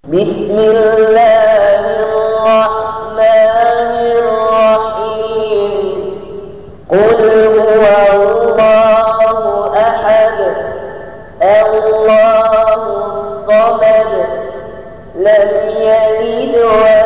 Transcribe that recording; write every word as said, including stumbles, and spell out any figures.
بسم الله الرحمن الرحيم قل هو الله أحد الله الصمد لم يلد